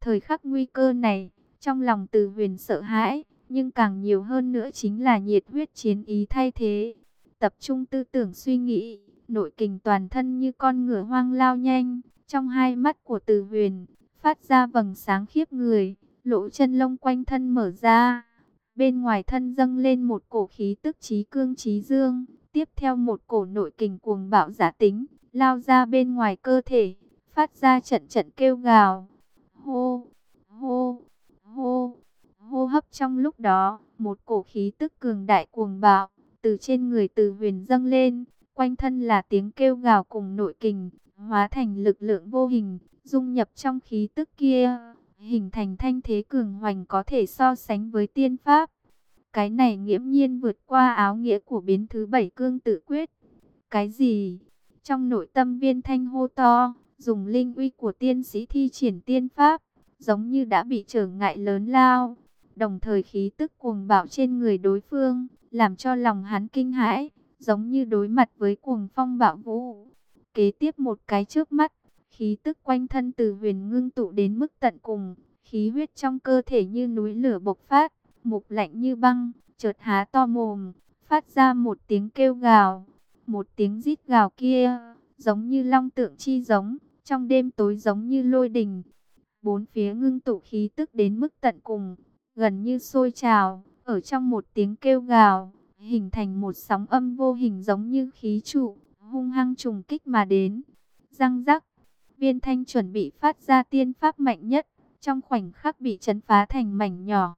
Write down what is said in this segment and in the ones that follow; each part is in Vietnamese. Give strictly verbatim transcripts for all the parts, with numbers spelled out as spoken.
Thời khắc nguy cơ này, trong lòng Từ Huyền sợ hãi, nhưng càng nhiều hơn nữa chính là nhiệt huyết chiến ý thay thế. Tập trung tư tưởng suy nghĩ, nội kình toàn thân như con ngựa hoang lao nhanh, trong hai mắt của Từ Huyền phát ra vầng sáng khiếp người, lỗ chân lông quanh thân mở ra. Bên ngoài thân dâng lên một cổ khí tức chí cương chí dương, tiếp theo một cổ nội kình cuồng bạo giả tính, lao ra bên ngoài cơ thể, phát ra trận trận kêu gào. Hô, hô, hô, hô hấp trong lúc đó, một cổ khí tức cường đại cuồng bạo, từ trên người Từ Huyền dâng lên, quanh thân là tiếng kêu gào cùng nội kình, hóa thành lực lượng vô hình, dung nhập trong khí tức kia, hình thành thanh thế cường hoành có thể so sánh với tiên pháp. Cái này nghiễm nhiên vượt qua áo nghĩa của biến thứ bảy cương tự quyết. Cái gì? Trong nội tâm Viên Thanh hô to, dùng linh uy của tiên sĩ thi triển tiên pháp, giống như đã bị trở ngại lớn lao. Đồng thời khí tức cuồng bạo trên người đối phương, làm cho lòng hắn kinh hãi, giống như đối mặt với cuồng phong bạo vũ. Kế tiếp một cái chớp mắt, khí tức quanh thân Từ Huyền ngưng tụ đến mức tận cùng, khí huyết trong cơ thể như núi lửa bộc phát, mục lạnh như băng, chợt há to mồm, phát ra một tiếng kêu gào. Một tiếng rít gào kia, giống như long tượng chi giống, trong đêm tối giống như lôi đình. Bốn phía ngưng tụ khí tức đến mức tận cùng, gần như sôi trào, ở trong một tiếng kêu gào, hình thành một sóng âm vô hình giống như khí trụ, hung hăng trùng kích mà đến. Răng rắc, Viên Thanh chuẩn bị phát ra tiên pháp mạnh nhất, trong khoảnh khắc bị chấn phá thành mảnh nhỏ.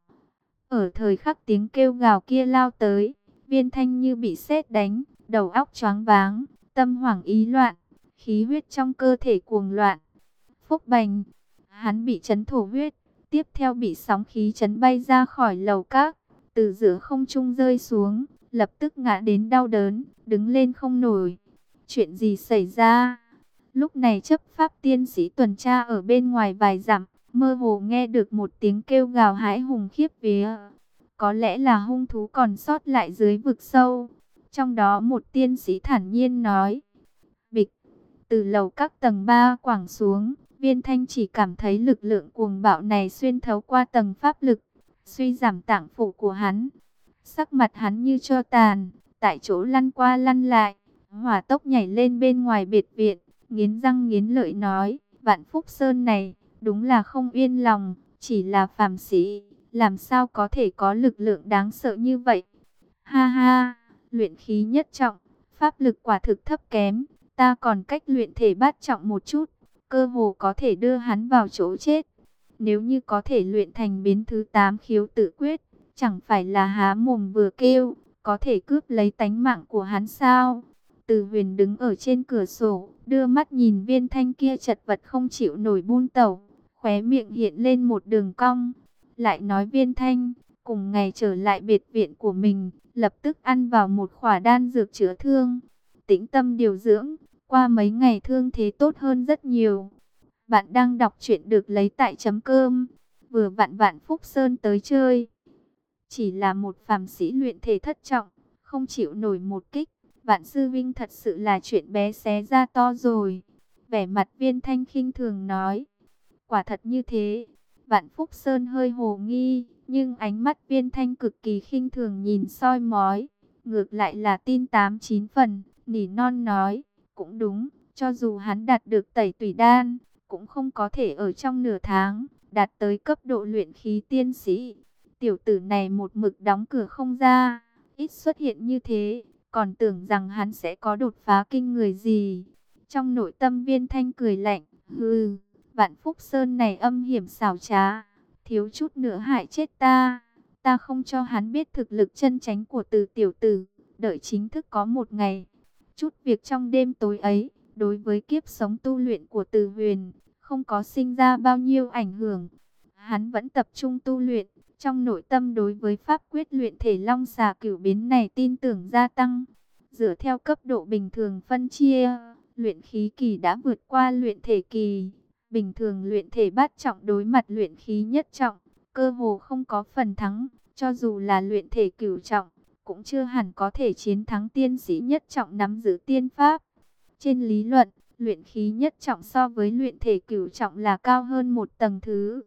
Ở thời khắc tiếng kêu gào kia lao tới, Viên Thanh như bị sét đánh, đầu óc choáng váng, tâm hoảng ý loạn, khí huyết trong cơ thể cuồng loạn. Phúc bành, hắn bị chấn thổ huyết, tiếp theo bị sóng khí chấn bay ra khỏi lầu các, từ giữa không trung rơi xuống, lập tức ngã đến đau đớn, đứng lên không nổi. Chuyện gì xảy ra? Lúc này chấp pháp tiên sĩ tuần tra ở bên ngoài vài dặm, mơ hồ nghe được một tiếng kêu gào hãi hùng khiếp vía. Có lẽ là hung thú còn sót lại dưới vực sâu. Trong đó một tiên sĩ thản nhiên nói. Bịch, từ lầu các tầng ba quẳng xuống, Viên Thanh chỉ cảm thấy lực lượng cuồng bạo này xuyên thấu qua tầng pháp lực, suy giảm tạng phủ của hắn. Sắc mặt hắn như tro tàn, tại chỗ lăn qua lăn lại, hỏa tốc nhảy lên bên ngoài biệt viện, nghiến răng nghiến lợi nói, Vạn Phúc Sơn này, đúng là không yên lòng, chỉ là phàm sĩ, làm sao có thể có lực lượng đáng sợ như vậy. Ha ha, luyện khí nhất trọng, pháp lực quả thực thấp kém, ta còn cách luyện thể bát trọng một chút, cơ hồ có thể đưa hắn vào chỗ chết. Nếu như có thể luyện thành biến thứ tám khiếu tự quyết, chẳng phải là há mồm vừa kêu, có thể cướp lấy tánh mạng của hắn sao? Từ Huyền đứng ở trên cửa sổ, đưa mắt nhìn Viên Thanh kia chật vật không chịu nổi bun tẩu, khóe miệng hiện lên một đường cong. Lại nói Viên Thanh, cùng ngày trở lại biệt viện của mình, lập tức ăn vào một khỏa đan dược chữa thương, tĩnh tâm điều dưỡng, qua mấy ngày thương thế tốt hơn rất nhiều. Bạn đang đọc truyện được lấy tại chấm cơm, vừa vặn Vạn Phúc Sơn tới chơi. Chỉ là một phàm sĩ luyện thể thất trọng, không chịu nổi một kích, Vạn sư vinh thật sự là chuyện bé xé ra to rồi. Vẻ mặt Viên Thanh khinh thường nói. Quả thật như thế. Vạn Phúc Sơn hơi hồ nghi, nhưng ánh mắt Viên Thanh cực kỳ khinh thường nhìn soi mói, ngược lại là tin tám chín phần, nỉ non nói, cũng đúng, cho dù hắn đạt được tẩy tùy đan, cũng không có thể ở trong nửa tháng đạt tới cấp độ luyện khí tiên sĩ. Tiểu tử này một mực đóng cửa không ra, ít xuất hiện như thế, còn tưởng rằng hắn sẽ có đột phá kinh người gì. Trong nội tâm Viên Thanh cười lạnh, hừ, Vạn Phúc Sơn này âm hiểm xảo trá, thiếu chút nữa hại chết ta. Ta không cho hắn biết thực lực chân chánh của Từ tiểu tử, đợi chính thức có một ngày. Chút việc trong đêm tối ấy, đối với kiếp sống tu luyện của Từ Huyền, không có sinh ra bao nhiêu ảnh hưởng. Hắn vẫn tập trung tu luyện, trong nội tâm đối với pháp quyết luyện thể long xà cửu biến này tin tưởng gia tăng. Dựa theo cấp độ bình thường phân chia, luyện khí kỳ đã vượt qua luyện thể kỳ. Bình thường luyện thể bát trọng đối mặt luyện khí nhất trọng, cơ hồ không có phần thắng, cho dù là luyện thể cửu trọng, cũng chưa hẳn có thể chiến thắng tiên sĩ nhất trọng nắm giữ tiên pháp. Trên lý luận, luyện khí nhất trọng so với luyện thể cửu trọng là cao hơn một tầng thứ,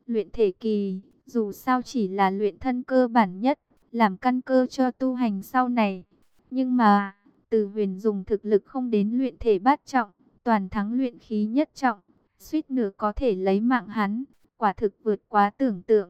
Luyện thể kỳ, dù sao chỉ là luyện thân cơ bản nhất, làm căn cơ cho tu hành sau này. Nhưng mà, Từ Huyền dùng thực lực không đến luyện thể bát trọng, toàn thắng luyện khí nhất trọng, suýt nữa có thể lấy mạng hắn, quả thực vượt quá tưởng tượng.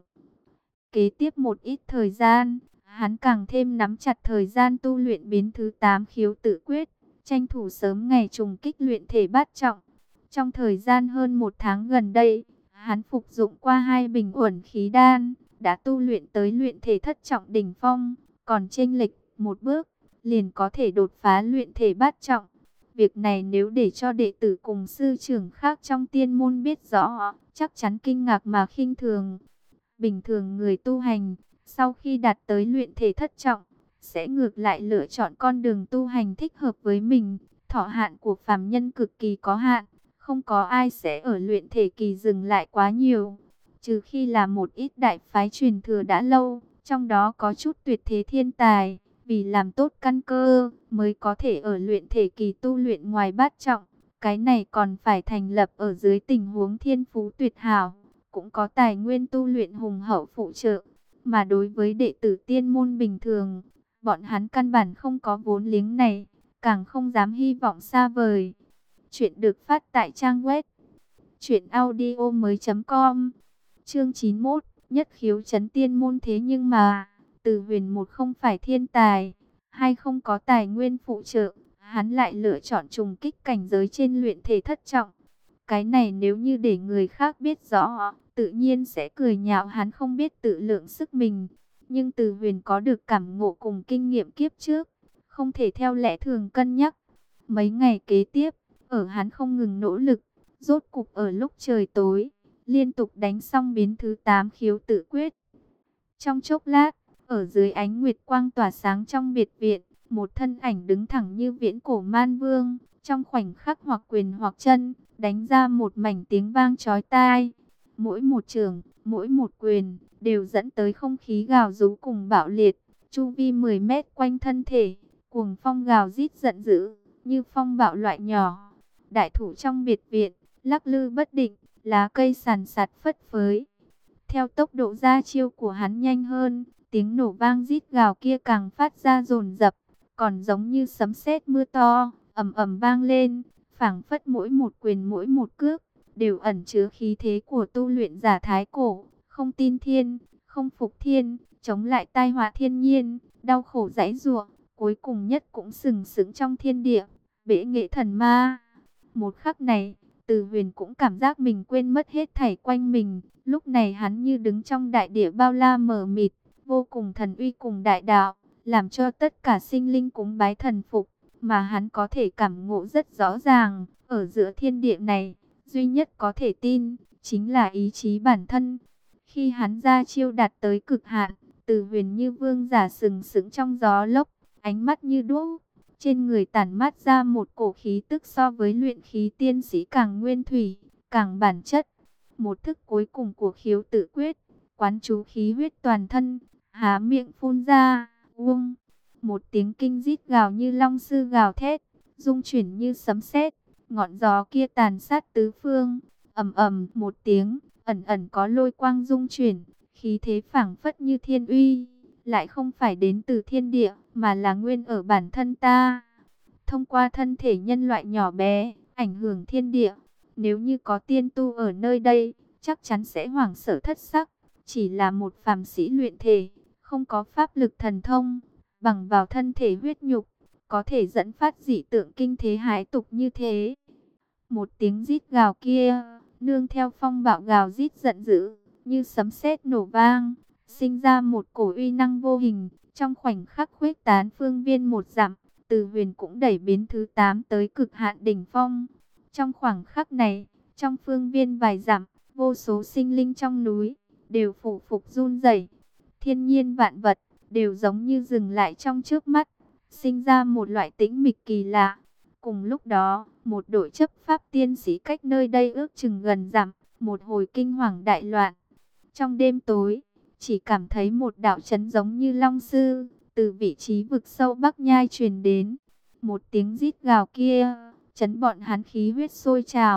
Kế tiếp một ít thời gian, hắn càng thêm nắm chặt thời gian tu luyện biến thứ tám khiếu tự quyết, tranh thủ sớm ngày trùng kích luyện thể bát trọng. Trong thời gian hơn một tháng gần đây, hắn phục dụng qua hai bình uẩn khí đan, đã tu luyện tới luyện thể thất trọng đỉnh phong, còn chênh lệch một bước, liền có thể đột phá luyện thể bát trọng. Việc này nếu để cho đệ tử cùng sư trưởng khác trong tiên môn biết rõ, chắc chắn kinh ngạc mà khinh thường. Bình thường người tu hành, sau khi đạt tới luyện thể thất trọng, sẽ ngược lại lựa chọn con đường tu hành thích hợp với mình. Thọ hạn của phàm nhân cực kỳ có hạn, không có ai sẽ ở luyện thể kỳ dừng lại quá nhiều. Trừ khi là một ít đại phái truyền thừa đã lâu, trong đó có chút tuyệt thế thiên tài, vì làm tốt căn cơ, mới có thể ở luyện thể kỳ tu luyện ngoài bát trọng. Cái này còn phải thành lập ở dưới tình huống thiên phú tuyệt hảo, cũng có tài nguyên tu luyện hùng hậu phụ trợ. Mà đối với đệ tử tiên môn bình thường, bọn hắn căn bản không có vốn liếng này, càng không dám hy vọng xa vời. Chuyện được phát tại trang web truyện audio mới com. Chương chín mươi mốt, nhất khiếu chấn tiên môn. Thế nhưng mà, Từ Huyền một không phải thiên tài, hay không có tài nguyên phụ trợ, hắn lại lựa chọn trùng kích cảnh giới trên luyện thể thất trọng. Cái này nếu như để người khác biết rõ, tự nhiên sẽ cười nhạo hắn không biết tự lượng sức mình. Nhưng Từ Huyền có được cảm ngộ cùng kinh nghiệm kiếp trước, không thể theo lẽ thường cân nhắc. Mấy ngày kế tiếp, ở hắn không ngừng nỗ lực, rốt cục ở lúc trời tối, liên tục đánh xong biến thứ tám khiếu tự quyết. Trong chốc lát, ở dưới ánh nguyệt quang tỏa sáng trong biệt viện, một thân ảnh đứng thẳng như viễn cổ man vương, trong khoảnh khắc hoặc quyền hoặc chân, đánh ra một mảnh tiếng vang chói tai. Mỗi một trường, mỗi một quyền, đều dẫn tới không khí gào rú cùng bạo liệt, chu vi mười mét quanh thân thể, cuồng phong gào rít giận dữ, như phong bạo loại nhỏ. Đại thủ trong biệt viện, lắc lư bất định, lá cây sàn sạt phất phới. Theo tốc độ ra chiêu của hắn nhanh hơn, tiếng nổ vang rít gào kia càng phát ra dồn dập, còn giống như sấm sét mưa to, ầm ầm vang lên, phảng phất mỗi một quyền mỗi một cước đều ẩn chứa khí thế của tu luyện giả thái cổ, không tin thiên, không phục thiên, chống lại tai họa thiên nhiên, đau khổ giãy giụa, cuối cùng nhất cũng sừng sững trong thiên địa, bệ nghệ thần ma. Một khắc này, Từ Huyền cũng cảm giác mình quên mất hết thảy quanh mình. Lúc này hắn như đứng trong đại địa bao la mờ mịt, vô cùng thần uy cùng đại đạo, làm cho tất cả sinh linh cúng bái thần phục. Mà hắn có thể cảm ngộ rất rõ ràng, ở giữa thiên địa này, duy nhất có thể tin, chính là ý chí bản thân. Khi hắn ra chiêu đạt tới cực hạn, Từ Huyền như vương giả sừng sững trong gió lốc, ánh mắt như đuốc. Trên người tản mát ra một cổ khí tức so với luyện khí tiên sĩ càng nguyên thủy, càng bản chất. Một thức cuối cùng của khiếu tự quyết, quán chú khí huyết toàn thân, há miệng phun ra, uông. Một tiếng kinh rít gào như long sư gào thét, rung chuyển như sấm sét, ngọn gió kia tàn sát tứ phương, ầm ầm một tiếng, ẩn ẩn có lôi quang rung chuyển, khí thế phảng phất như thiên uy. Lại không phải đến từ thiên địa, mà là nguyên ở bản thân ta. Thông qua thân thể nhân loại nhỏ bé, ảnh hưởng thiên địa. Nếu như có tiên tu ở nơi đây, chắc chắn sẽ hoảng sợ thất sắc. Chỉ là một phàm sĩ luyện thể, không có pháp lực thần thông, bằng vào thân thể huyết nhục, có thể dẫn phát dị tượng kinh thế hãi tục như thế. Một tiếng rít gào kia, nương theo phong bạo gào rít giận dữ, như sấm sét nổ vang, sinh ra một cổ uy năng vô hình, trong khoảnh khắc khuếch tán phương viên một dặm. Từ Huyền cũng đẩy biến thứ tám tới cực hạn đỉnh phong. Trong khoảng khắc này, trong phương viên vài dặm, vô số sinh linh trong núi đều phủ phục run rẩy. Thiên nhiên vạn vật đều giống như dừng lại trong trước mắt, sinh ra một loại tĩnh mịch kỳ lạ. Cùng lúc đó, một đội chấp pháp tiên sĩ cách nơi đây ước chừng gần dặm, một hồi kinh hoàng đại loạn. Trong đêm tối, chỉ cảm thấy một đạo chấn giống như long sư, từ vị trí vực sâu Bắc Nhai truyền đến. Một tiếng rít gào kia, chấn bọn hắn khí huyết sôi trào,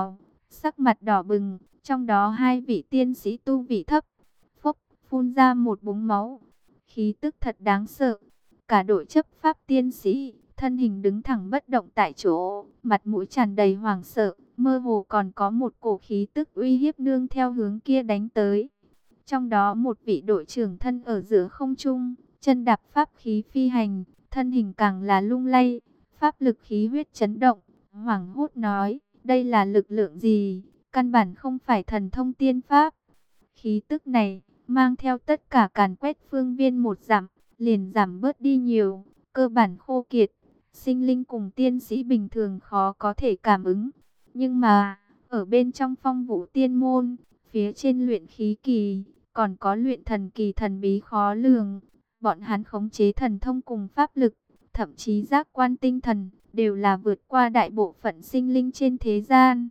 sắc mặt đỏ bừng, trong đó hai vị tiên sĩ tu vị thấp, phốc, phun ra một búng máu. Khí tức thật đáng sợ. Cả đội chấp pháp tiên sĩ, thân hình đứng thẳng bất động tại chỗ, mặt mũi tràn đầy hoảng sợ, mơ hồ còn có một cổ khí tức uy hiếp nương theo hướng kia đánh tới. Trong đó một vị đội trưởng thân ở giữa không trung, chân đạp pháp khí phi hành, thân hình càng là lung lay, pháp lực khí huyết chấn động, hoảng hốt nói, đây là lực lượng gì, căn bản không phải thần thông tiên pháp. Khí tức này, mang theo tất cả càn quét phương viên một dặm, liền giảm bớt đi nhiều, cơ bản khô kiệt, sinh linh cùng tiên sĩ bình thường khó có thể cảm ứng. Nhưng mà, ở bên trong Phong Vũ Tiên môn, phía trên luyện khí kỳ, còn có luyện thần kỳ thần bí khó lường. Bọn hắn khống chế thần thông cùng pháp lực, thậm chí giác quan tinh thần, đều là vượt qua đại bộ phận sinh linh trên thế gian.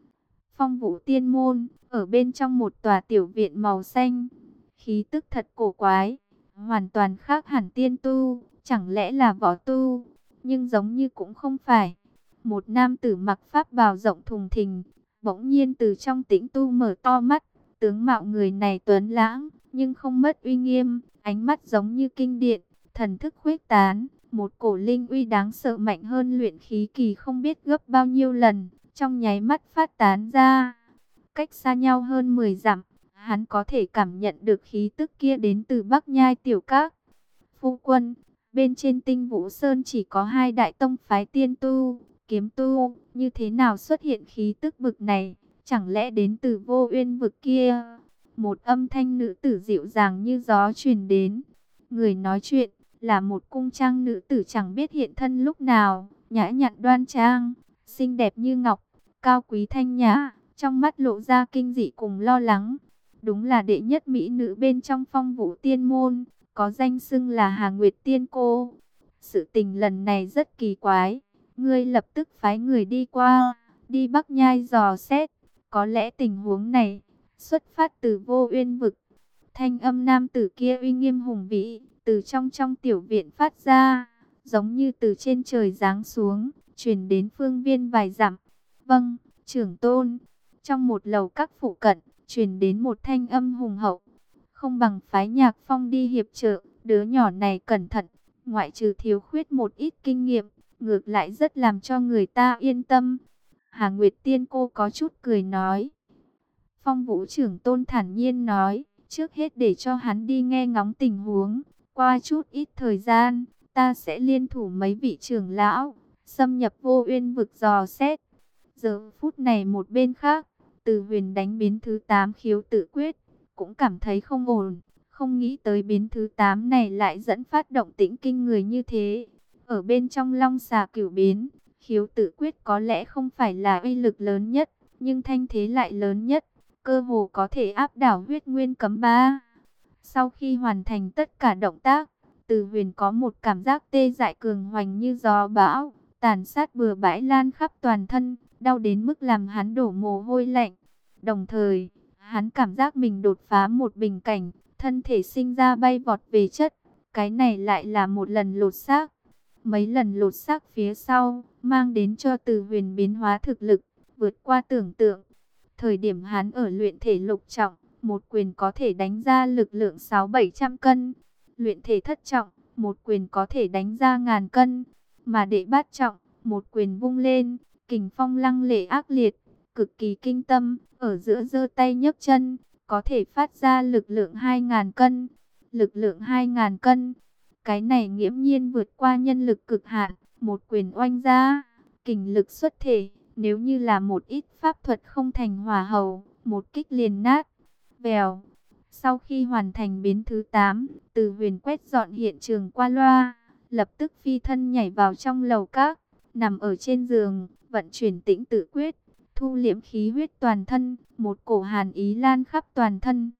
Phong Vũ Tiên môn, ở bên trong một tòa tiểu viện màu xanh, khí tức thật cổ quái, hoàn toàn khác hẳn tiên tu, chẳng lẽ là võ tu, nhưng giống như cũng không phải. Một nam tử mặc pháp bào rộng thùng thình, bỗng nhiên từ trong tĩnh tu mở to mắt, tướng mạo người này tuấn lãng, nhưng không mất uy nghiêm, ánh mắt giống như kinh điện, thần thức khuếch tán, một cổ linh uy đáng sợ mạnh hơn luyện khí kỳ không biết gấp bao nhiêu lần, trong nháy mắt phát tán ra. Cách xa nhau hơn mười dặm, hắn có thể cảm nhận được khí tức kia đến từ Bắc Nhai Tiểu Các. Phu quân, bên trên Tinh Vũ Sơn chỉ có hai đại tông phái tiên tu, kiếm tu, như thế nào xuất hiện khí tức bực này, chẳng lẽ đến từ Vô Uyên vực kia? Một âm thanh nữ tử dịu dàng như gió truyền đến. Người nói chuyện là một cung trang nữ tử chẳng biết hiện thân lúc nào, nhã nhặn đoan trang, xinh đẹp như ngọc, cao quý thanh nhã, trong mắt lộ ra kinh dị cùng lo lắng. Đúng là đệ nhất mỹ nữ bên trong Phong Vũ Tiên môn, có danh xưng là Hà Nguyệt Tiên cô. Sự tình lần này rất kỳ quái, ngươi lập tức phái người đi qua, đi Bắc Nhai dò xét, có lẽ tình huống này xuất phát từ Vô Uyên vực. Thanh âm nam tử kia uy nghiêm hùng vĩ, từ trong trong tiểu viện phát ra, giống như từ trên trời giáng xuống, truyền đến phương viên vài dặm. Vâng, trưởng tôn. Trong một lầu các phụ cận, truyền đến một thanh âm hùng hậu. Không bằng phái Nhạc Phong đi hiệp trợ, đứa nhỏ này cẩn thận, ngoại trừ thiếu khuyết một ít kinh nghiệm, ngược lại rất làm cho người ta yên tâm. Hà Nguyệt Tiên cô có chút cười nói. Phong Vũ trưởng tôn thản nhiên nói, trước hết để cho hắn đi nghe ngóng tình huống, qua chút ít thời gian, ta sẽ liên thủ mấy vị trưởng lão, xâm nhập Vô Uyên vực dò xét. Giờ phút này một bên khác, Từ Huyền đánh biến thứ tám khiếu tự quyết, cũng cảm thấy không ổn, không nghĩ tới biến thứ tám này lại dẫn phát động tĩnh kinh người như thế. Ở bên trong Long Xà Cửu biến, khiếu tự quyết có lẽ không phải là uy lực lớn nhất, nhưng thanh thế lại lớn nhất, cơ hồ có thể áp đảo huyết nguyên cấm ba. Sau khi hoàn thành tất cả động tác, Từ Huyền có một cảm giác tê dại cường hoành như gió bão, tàn sát bừa bãi lan khắp toàn thân, đau đến mức làm hắn đổ mồ hôi lạnh. Đồng thời, hắn cảm giác mình đột phá một bình cảnh, thân thể sinh ra bay vọt về chất. Cái này lại là một lần lột xác. Mấy lần lột xác phía sau, mang đến cho Từ Huyền biến hóa thực lực, vượt qua tưởng tượng. Thời điểm hắn ở luyện thể lục trọng, một quyền có thể đánh ra lực lượng sáu bảy trăm cân. Luyện thể thất trọng, một quyền có thể đánh ra ngàn cân. Mà đệ bát trọng, một quyền vung lên, kình phong lăng lệ ác liệt, cực kỳ kinh tâm, ở giữa giơ tay nhấc chân, có thể phát ra lực lượng hai ngàn cân. Lực lượng hai ngàn cân, cái này nghiễm nhiên vượt qua nhân lực cực hạn, một quyền oanh ra, kình lực xuất thể, nếu như là một ít pháp thuật không thành hỏa hầu, một kích liền nát. Vèo, sau khi hoàn thành biến thứ tám, Từ Huyền quét dọn hiện trường qua loa, lập tức phi thân nhảy vào trong lầu các, nằm ở trên giường, vận chuyển tĩnh tự quyết, thu liễm khí huyết toàn thân, một cổ hàn ý lan khắp toàn thân.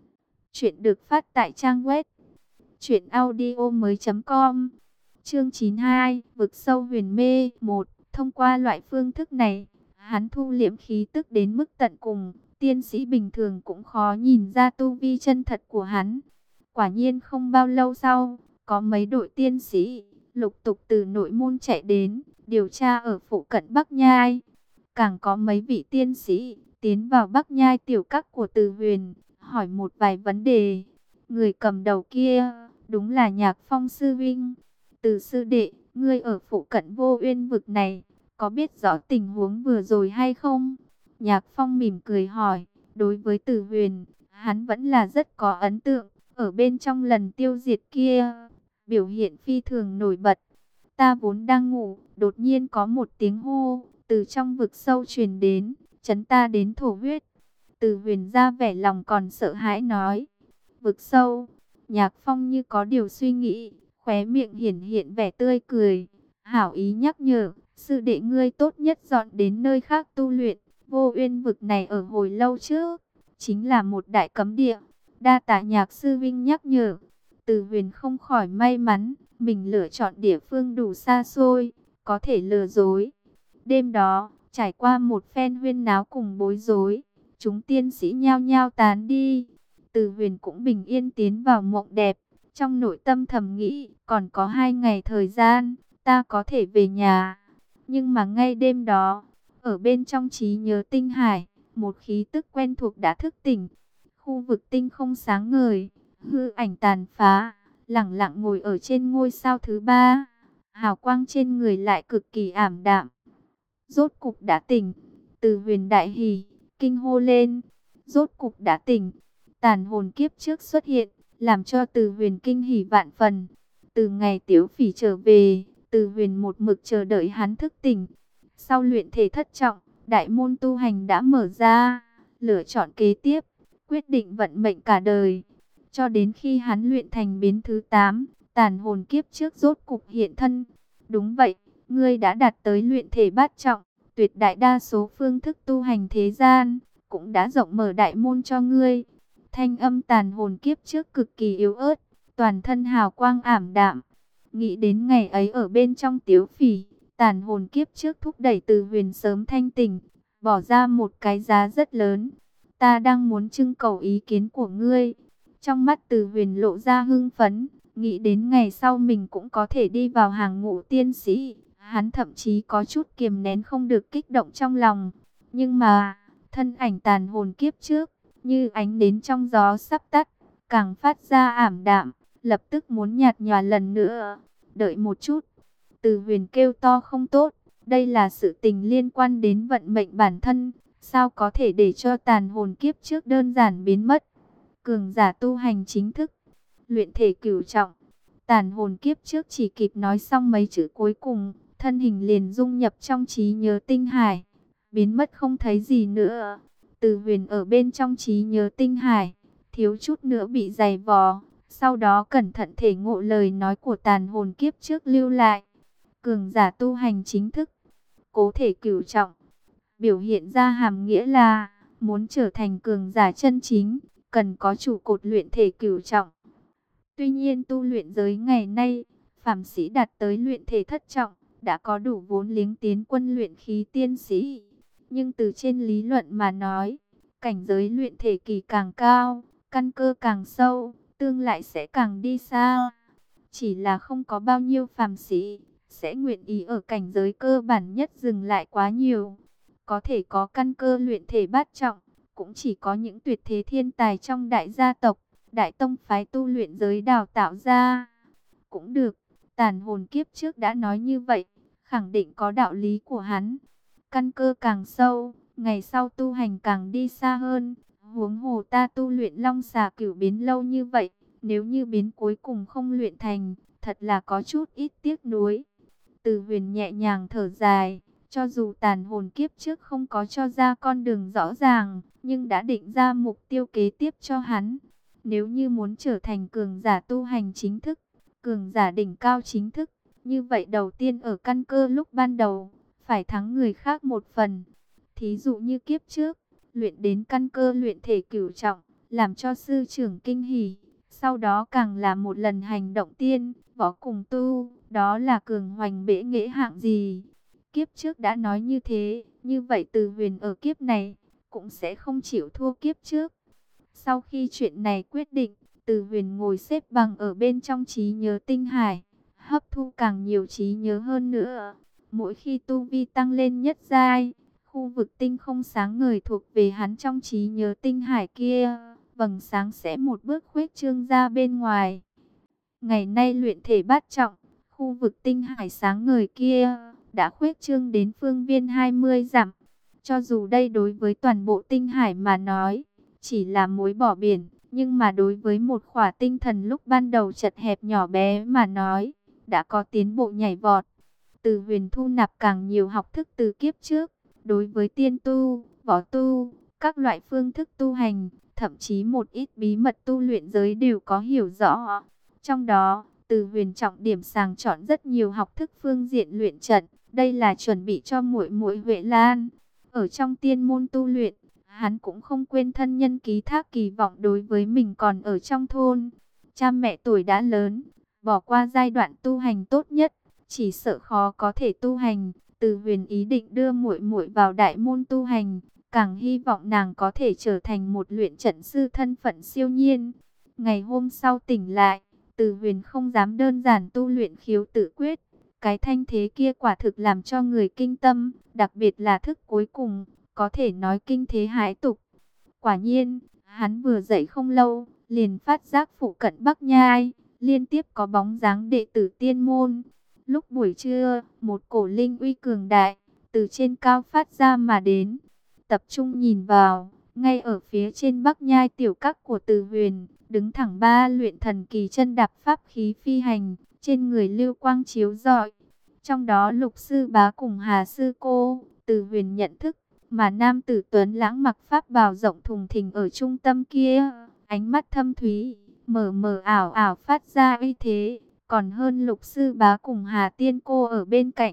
Chuyện được phát tại trang web truyện audio mới chấm com. Chương chín mươi hai, vực sâu huyền mê một. Thông qua loại phương thức này, hắn thu liễm khí tức đến mức tận cùng, tiên sĩ bình thường cũng khó nhìn ra tu vi chân thật của hắn. Quả nhiên không bao lâu sau, có mấy đội tiên sĩ lục tục từ nội môn chạy đến, điều tra ở phụ cận Bắc Nhai. càng có mấy vị tiên sĩ tiến vào Bắc Nhai tiểu các của Từ Huyền, hỏi một vài vấn đề. Người cầm đầu kia đúng là Nhạc Phong sư huynh. Từ sư đệ, ngươi ở phụ cận Vô Uyên vực này, có biết rõ tình huống vừa rồi hay không? Nhạc Phong mỉm cười hỏi. Đối với Từ Huyền, hắn vẫn là rất có ấn tượng. Ở bên trong lần tiêu diệt kia, biểu hiện phi thường nổi bật. Ta vốn đang ngủ, đột nhiên có một tiếng hô từ trong vực sâu truyền đến, chấn ta đến thổ huyết. Từ Huyền ra vẻ lòng còn sợ hãi nói. Vực sâu. Nhạc Phong như có điều suy nghĩ, khóe miệng hiển hiện vẻ tươi cười. Hảo ý nhắc nhở, sư đệ ngươi tốt nhất dọn đến nơi khác tu luyện. Vô Uyên vực này ở hồi lâu trước, chính là một đại cấm địa. Đa tạ Nhạc sư vinh nhắc nhở. Từ Huyền không khỏi may mắn, mình lựa chọn địa phương đủ xa xôi, có thể lừa dối. Đêm đó, trải qua một phen huyên náo cùng bối rối, chúng tiên sĩ nhao nhao tán đi. Từ Huyền cũng bình yên tiến vào mộng đẹp, trong nội tâm thầm nghĩ, còn có hai ngày thời gian, ta có thể về nhà. Nhưng mà ngay đêm đó, ở bên trong trí nhớ tinh hải, một khí tức quen thuộc đã thức tỉnh. Khu vực tinh không sáng ngời, hư ảnh tàn phá, lẳng lặng ngồi ở trên ngôi sao thứ ba. Hào quang trên người lại cực kỳ ảm đạm. Rốt cục đã tỉnh. Từ Huyền đại hỉ, kinh hô lên. Rốt cục đã tỉnh. Tàn hồn kiếp trước xuất hiện, làm cho Từ Huyền kinh hỉ vạn phần. Từ ngày Tiếu Phỉ trở về, Từ Huyền một mực chờ đợi hắn thức tỉnh. Sau luyện thể thất trọng, đại môn tu hành đã mở ra. Lựa chọn kế tiếp, quyết định vận mệnh cả đời. Cho đến khi hắn luyện thành biến thứ tám, tàn hồn kiếp trước rốt cục hiện thân. Đúng vậy, ngươi đã đạt tới luyện thể bát trọng. Tuyệt đại đa số phương thức tu hành thế gian cũng đã rộng mở đại môn cho ngươi. Thanh âm tàn hồn kiếp trước cực kỳ yếu ớt, toàn thân hào quang ảm đạm. Nghĩ đến ngày ấy ở bên trong Tiếu Phỉ, tàn hồn kiếp trước thúc đẩy Từ Huyền sớm thanh tỉnh, bỏ ra một cái giá rất lớn. Ta đang muốn trưng cầu ý kiến của ngươi. Trong mắt Từ Huyền lộ ra hưng phấn, nghĩ đến ngày sau mình cũng có thể đi vào hàng ngũ tiên sĩ. Hắn thậm chí có chút kiềm nén không được kích động trong lòng. Nhưng mà, thân ảnh tàn hồn kiếp trước, như ánh nến trong gió sắp tắt, càng phát ra ảm đạm, lập tức muốn nhạt nhòa lần nữa. Đợi một chút. Từ Huyền kêu to không tốt, đây là sự tình liên quan đến vận mệnh bản thân, sao có thể để cho tàn hồn kiếp trước đơn giản biến mất. Cường giả tu hành chính thức, luyện thể cửu trọng. Tàn hồn kiếp trước chỉ kịp nói xong mấy chữ cuối cùng, thân hình liền dung nhập trong trí nhớ tinh hải, biến mất không thấy gì nữa. Từ Huyền ở bên trong trí nhớ tinh hải, thiếu chút nữa bị giày vò, sau đó cẩn thận thể ngộ lời nói của tàn hồn kiếp trước lưu lại. Cường giả tu hành chính thức, cố thể cửu trọng, biểu hiện ra hàm nghĩa là muốn trở thành cường giả chân chính, cần có trụ cột luyện thể cửu trọng. Tuy nhiên tu luyện giới ngày nay, phàm sĩ đạt tới luyện thể thất trọng, đã có đủ vốn liếng tiến quân luyện khí tiên sĩ. Nhưng từ trên lý luận mà nói, cảnh giới luyện thể kỳ càng cao, căn cơ càng sâu, tương lại sẽ càng đi xa. Chỉ là không có bao nhiêu phàm sĩ sẽ nguyện ý ở cảnh giới cơ bản nhất dừng lại quá nhiều. Có thể có căn cơ luyện thể bát trọng, cũng chỉ có những tuyệt thế thiên tài trong đại gia tộc, đại tông phái tu luyện giới đào tạo ra. Cũng được, tàn hồn kiếp trước đã nói như vậy, khẳng định có đạo lý của hắn. Căn cơ càng sâu, ngày sau tu hành càng đi xa hơn. Huống hồ ta tu luyện long xà cửu biến lâu như vậy, nếu như biến cuối cùng không luyện thành, thật là có chút ít tiếc nuối. Từ Huyền nhẹ nhàng thở dài, cho dù tàn hồn kiếp trước không có cho ra con đường rõ ràng, nhưng đã định ra mục tiêu kế tiếp cho hắn. Nếu như muốn trở thành cường giả tu hành chính thức, cường giả đỉnh cao chính thức, như vậy đầu tiên ở căn cơ lúc ban đầu, phải thắng người khác một phần. Thí dụ như kiếp trước, luyện đến căn cơ luyện thể cửu trọng, làm cho sư trưởng kinh hỉ. Sau đó càng là một lần hành động tiên, võ cùng tu, đó là cường hoành bệ nghệ hạng gì. Kiếp trước đã nói như thế, như vậy Từ Huyền ở kiếp này, cũng sẽ không chịu thua kiếp trước. Sau khi chuyện này quyết định, Từ Huyền ngồi xếp bằng ở bên trong trí nhớ tinh hải, hấp thu càng nhiều trí nhớ hơn nữa. Mỗi khi tu vi tăng lên nhất giai, Khu vực tinh không sáng ngời thuộc về hắn trong trí nhớ tinh hải kia, vầng sáng sẽ một bước khuếch trương ra bên ngoài. Ngày nay luyện thể bát trọng, khu vực tinh hải sáng ngời kia đã khuếch trương đến phương viên hai mươi dặm. Cho dù đây đối với toàn bộ tinh hải mà nói, chỉ là mối bỏ biển, nhưng mà đối với một khỏa tinh thần lúc ban đầu chật hẹp nhỏ bé mà nói, đã có tiến bộ nhảy vọt. Từ Huyền thu nạp càng nhiều học thức từ kiếp trước, đối với tiên tu, võ tu, các loại phương thức tu hành, thậm chí một ít bí mật tu luyện giới đều có hiểu rõ. Trong đó, Từ Huyền trọng điểm sàng chọn rất nhiều học thức phương diện luyện trận, đây là chuẩn bị cho muội muội Huệ Lan. Ở trong tiên môn tu luyện, hắn cũng không quên thân nhân ký thác kỳ vọng đối với mình còn ở trong thôn. Cha mẹ tuổi đã lớn, bỏ qua giai đoạn tu hành tốt nhất, chỉ sợ khó có thể tu hành. Từ Huyền ý định đưa muội muội vào đại môn tu hành, càng hy vọng nàng có thể trở thành một luyện trận sư thân phận siêu nhiên. Ngày hôm sau tỉnh lại, Từ Huyền không dám đơn giản tu luyện khiếu tự quyết. Cái thanh thế kia quả thực làm cho người kinh tâm, đặc biệt là thức cuối cùng, có thể nói kinh thế hãi tục. Quả nhiên, hắn vừa dậy không lâu, liền phát giác phụ cận Bắc Nhai, liên tiếp có bóng dáng đệ tử tiên môn. Lúc buổi trưa, một cổ linh uy cường đại, từ trên cao phát ra mà đến. Tập trung nhìn vào, ngay ở phía trên Bắc Nhai tiểu các của Từ Huyền, đứng thẳng ba luyện thần kỳ chân đạp pháp khí phi hành, trên người lưu quang chiếu rọi. Trong đó Lục Sư Bá cùng Hà Sư Cô, Từ Huyền nhận thức, mà nam tử tuấn lãng mặc pháp bào rộng thùng thình ở trung tâm kia, ánh mắt thâm thúy, mờ mờ ảo ảo phát ra uy thế, còn hơn Lục Sư Bá cùng Hà Tiên Cô ở bên cạnh.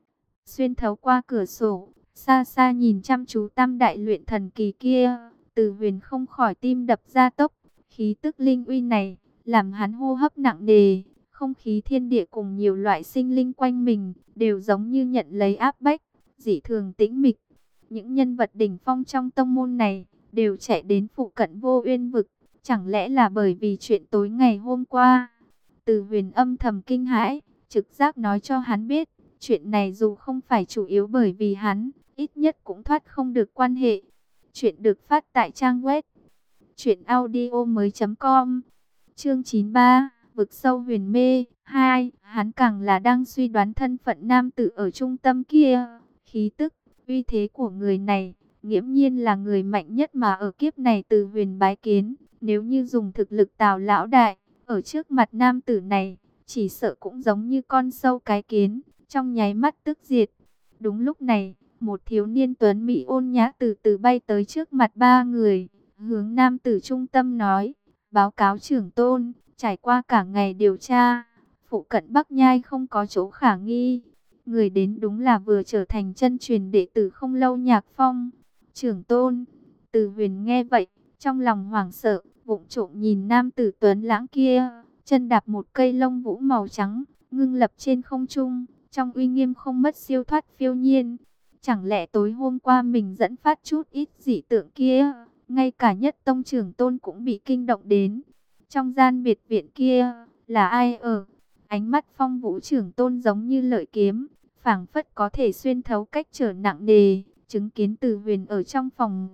Xuyên thấu qua cửa sổ, xa xa nhìn chăm chú tam đại luyện thần kỳ kia, Từ Huyền không khỏi tim đập gia tốc. Khí tức linh uy này làm hắn hô hấp nặng nề, không khí thiên địa cùng nhiều loại sinh linh quanh mình đều giống như nhận lấy áp bách, dị thường tĩnh mịch. Những nhân vật đỉnh phong trong tông môn này đều chạy đến phụ cận Vô Uyên vực, chẳng lẽ là bởi vì chuyện tối ngày hôm qua? Từ Huyền âm thầm kinh hãi, trực giác nói cho hắn biết, chuyện này dù không phải chủ yếu bởi vì hắn, ít nhất cũng thoát không được quan hệ. Chuyện được phát tại trang web truyện audio mới chấm com. Chương chín mươi ba, vực sâu huyền mê hai. Hắn càng là đang suy đoán thân phận nam tử ở trung tâm kia. Khí tức, uy thế của người này, nghiễm nhiên là người mạnh nhất mà ở kiếp này Từ Huyền bái kiến. Nếu như dùng thực lực Tào lão đại, ở trước mặt nam tử này, chỉ sợ cũng giống như con sâu cái kiến, trong nháy mắt tức diệt. Đúng lúc này, một thiếu niên tuấn mỹ ôn nhã từ từ bay tới trước mặt ba người, hướng nam tử trung tâm nói: báo cáo trưởng tôn, trải qua cả ngày điều tra, phụ cận Bắc Nhai không có chỗ khả nghi. Người đến đúng là vừa trở thành chân truyền đệ tử không lâu Nhạc Phong. Trưởng tôn. Từ Huyền nghe vậy, trong lòng hoảng sợ, vụng trộm nhìn nam tử tuấn lãng kia, chân đạp một cây lông vũ màu trắng, ngưng lập trên không trung, trong uy nghiêm không mất siêu thoát phiêu nhiên. Chẳng lẽ tối hôm qua mình dẫn phát chút ít dị tượng kia, ngay cả Nhất Tông trưởng tôn cũng bị kinh động đến. Trong gian biệt viện kia, là ai ở? Ánh mắt Phong Vũ trưởng tôn giống như lợi kiếm, phảng phất có thể xuyên thấu cách trở nặng nề, chứng kiến Từ Huyền ở trong phòng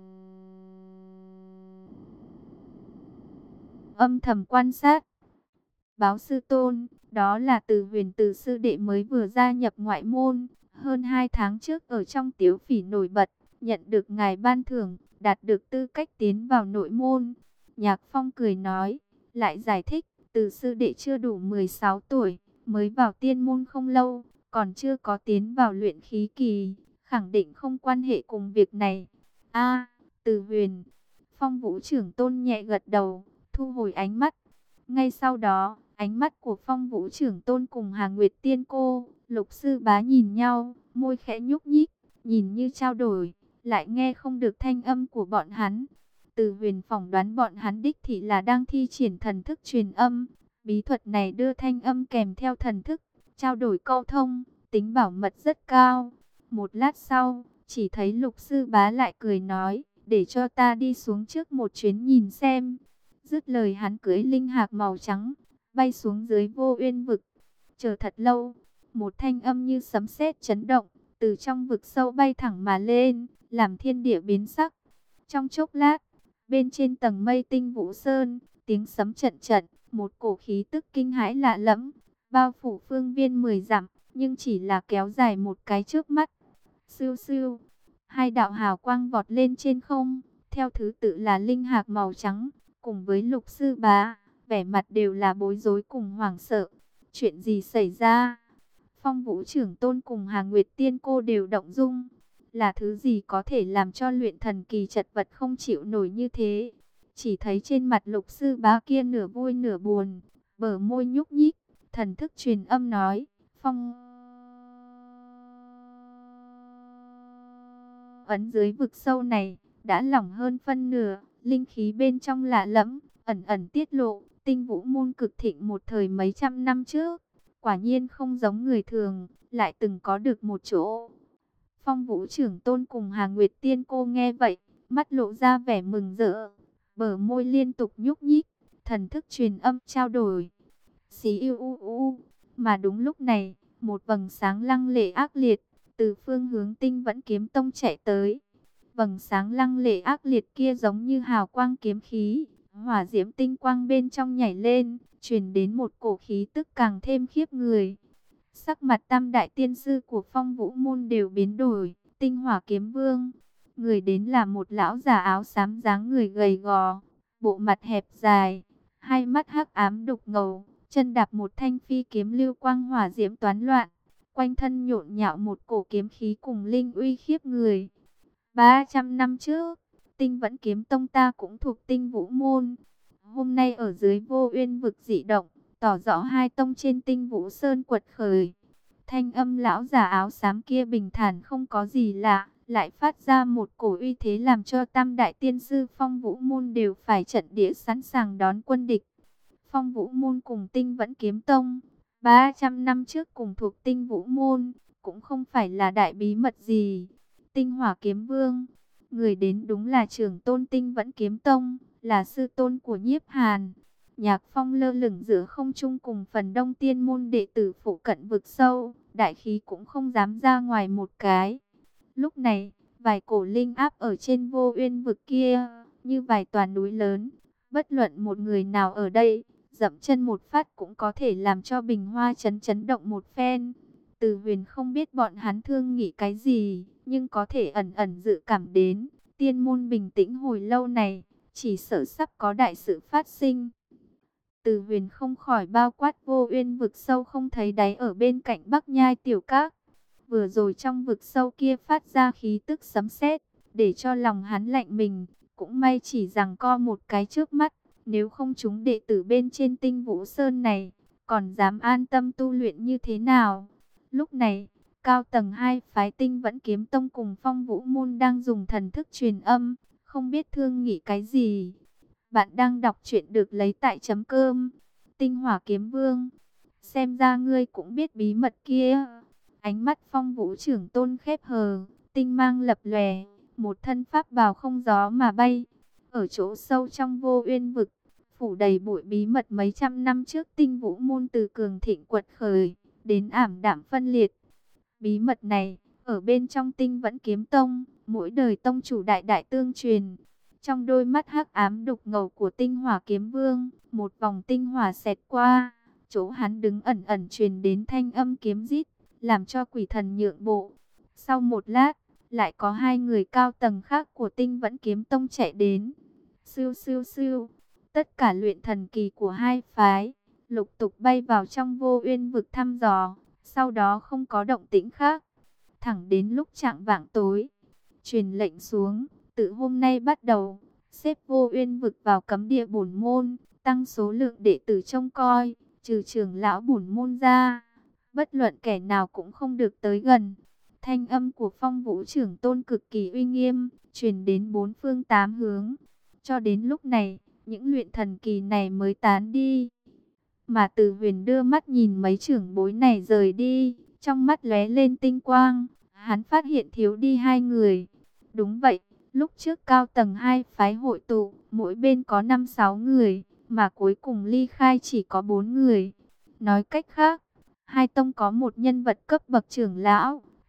âm thầm quan sát. Báo sư tôn, đó là Từ Huyền từ sư đệ mới vừa gia nhập ngoại môn, hơn hai tháng trước ở trong Tiếu Phỉ nổi bật, nhận được ngài ban thưởng, đạt được tư cách tiến vào nội môn. Nhạc Phong cười nói, lại giải thích, Từ sư đệ chưa đủ mười sáu tuổi, mới vào tiên môn không lâu, còn chưa có tiến vào luyện khí kỳ, khẳng định không quan hệ cùng việc này. A, Từ Huyền. Phong Vũ trưởng tôn nhẹ gật đầu, thu hồi ánh mắt. Ngay sau đó, ánh mắt của Phong Vũ trưởng tôn cùng Hà Nguyệt Tiên Cô, Lục Sư Bá nhìn nhau, môi khẽ nhúc nhích, nhìn như trao đổi, lại nghe không được thanh âm của bọn hắn. Từ Huyền phỏng đoán bọn hắn đích thị là đang thi triển thần thức truyền âm. Bí thuật này đưa thanh âm kèm theo thần thức, trao đổi câu thông, tính bảo mật rất cao. Một lát sau, chỉ thấy Lục Sư Bá lại cười nói, để cho ta đi xuống trước một chuyến nhìn xem. Dứt lời hắn cưỡi linh hạc màu trắng, bay xuống dưới Vô Uyên vực. Chờ thật lâu, một thanh âm như sấm sét chấn động, từ trong vực sâu bay thẳng mà lên, làm thiên địa biến sắc. Trong chốc lát, bên trên tầng mây Tinh Vũ Sơn, tiếng sấm trận trận, một cổ khí tức kinh hãi lạ lẫm, bao phủ phương viên mười dặm, nhưng chỉ là kéo dài một cái trước mắt. Siêu siêu, hai đạo hào quang vọt lên trên không, theo thứ tự là linh hạc màu trắng, cùng với Lục Sư Bá, vẻ mặt đều là bối rối cùng hoảng sợ. Chuyện gì xảy ra? Phong Vũ Trưởng Tôn cùng Hà Nguyệt Tiên Cô đều động dung. Là thứ gì có thể làm cho luyện thần kỳ chật vật không chịu nổi như thế? Chỉ thấy trên mặt Lục Sư Bá kia nửa vui nửa buồn, bờ môi nhúc nhích, thần thức truyền âm nói, Phong ấn dưới vực sâu này đã lỏng hơn phân nửa, linh khí bên trong lạ lẫm, ẩn ẩn tiết lộ, Tinh Vũ môn cực thịnh một thời mấy trăm năm trước, quả nhiên không giống người thường, lại từng có được một chỗ. Phong Vũ Trưởng Tôn cùng Hà Nguyệt Tiên Cô nghe vậy, mắt lộ ra vẻ mừng rỡ, bờ môi liên tục nhúc nhích, thần thức truyền âm trao đổi. Xí yêu u u, mà đúng lúc này, một vầng sáng lăng lệ ác liệt từ phương hướng Tinh Vẫn Kiếm Tông chạy tới. Vầng sáng lăng lệ ác liệt kia giống như hào quang kiếm khí, hỏa diễm tinh quang bên trong nhảy lên, truyền đến một cổ khí tức càng thêm khiếp người. Sắc mặt tam đại tiên sư của Phong Vũ môn đều biến đổi. Tinh Hỏa Kiếm Vương, người đến là một lão già áo xám dáng người gầy gò, bộ mặt hẹp dài, hai mắt hắc ám đục ngầu, chân đạp một thanh phi kiếm lưu quang hỏa diễm toán loạn, quanh thân nhộn nhạo một cổ kiếm khí cùng linh uy khiếp người. ba trăm năm trước, Tinh Vẫn Kiếm Tông ta cũng thuộc Tinh Vũ môn. Hôm nay ở dưới Vô Uyên vực dị động, tỏ rõ hai tông trên Tinh Vũ Sơn quật khởi. Thanh âm lão già áo xám kia bình thản không có gì lạ, lại phát ra một cổ uy thế làm cho tam đại tiên sư Phong Vũ môn đều phải trận địa sẵn sàng đón quân địch. Phong Vũ môn cùng Tinh Vẫn Kiếm Tông, ba trăm năm trước cùng thuộc Tinh Vũ môn, cũng không phải là đại bí mật gì. Tinh Hỏa Kiếm Vương, người đến đúng là trưởng tôn Tinh Vẫn Kiếm Tông, là sư tôn của Nhiếp Hàn. Nhạc Phong lơ lửng giữa không trung cùng phần đông tiên môn đệ tử phụ cận vực sâu, đại khí cũng không dám ra ngoài một cái. Lúc này, vài cổ linh áp ở trên Vô Uyên vực kia, như vài tòa núi lớn, bất luận một người nào ở đây, dậm chân một phát cũng có thể làm cho bình hoa chấn chấn động một phen. Từ Huyền không biết bọn hắn thương nghĩ cái gì, nhưng có thể ẩn ẩn dự cảm đến, tiên môn bình tĩnh hồi lâu này, chỉ sợ sắp có đại sự phát sinh. Từ Huyền không khỏi bao quát Vô Uyên vực sâu không thấy đáy ở bên cạnh Bắc Nhai Tiểu Các. Vừa rồi trong vực sâu kia phát ra khí tức sấm sét, để cho lòng hắn lạnh mình, cũng may chỉ rằng co một cái trước mắt, nếu không chúng đệ tử bên trên Tinh Vũ Sơn này, còn dám an tâm tu luyện như thế nào. Lúc này, cao tầng hai phái Tinh Vẫn Kiếm Tông cùng Phong Vũ môn đang dùng thần thức truyền âm, không biết thương nghị cái gì. Bạn đang đọc truyện được lấy tại chấm cơm. Tinh Hỏa Kiếm Vương, xem ra ngươi cũng biết bí mật kia. Ánh mắt Phong Vũ Trưởng Tôn khép hờ, tinh mang lập lòe, một thân pháp bào không gió mà bay. Ở chỗ sâu trong Vô Uyên vực, phủ đầy bụi bí mật mấy trăm năm trước Tinh Vũ môn từ cường thịnh quật khởi, đến ảm đạm phân liệt. Bí mật này, ở bên trong Tinh Vẫn Kiếm Tông, mỗi đời tông chủ đại đại tương truyền. Trong đôi mắt hắc ám đục ngầu của Tinh Hỏa Kiếm Vương, một vòng tinh hỏa xẹt qua, chỗ hắn đứng ẩn ẩn truyền đến thanh âm kiếm rít, làm cho quỷ thần nhượng bộ. Sau một lát, lại có hai người cao tầng khác của Tinh Vẫn Kiếm Tông chạy đến. Siêu siêu siêu, tất cả luyện thần kỳ của hai phái, lục tục bay vào trong Vô Uyên vực thăm dò, sau đó không có động tĩnh khác. Thẳng đến lúc chạng vạng tối, truyền lệnh xuống, từ hôm nay bắt đầu, xếp Vô Uyên vực vào cấm địa bổn môn, tăng số lượng đệ tử trông coi, trừ trưởng lão bổn môn ra, bất luận kẻ nào cũng không được tới gần. Thanh âm của Phong Vũ Trưởng Tôn cực kỳ uy nghiêm, truyền đến bốn phương tám hướng. Cho đến lúc này, những luyện thần kỳ này mới tán đi. Mà Từ Huyền đưa mắt nhìn mấy trưởng bối này rời đi, trong mắt lóe lên tinh quang, hắn phát hiện thiếu đi hai người. Đúng vậy, lúc trước cao tầng hai phái hội tụ, mỗi bên có năm sáu người, mà cuối cùng ly khai chỉ có bốn người. Nói cách khác, hai tông có một nhân vật cấp bậc trưởng lão,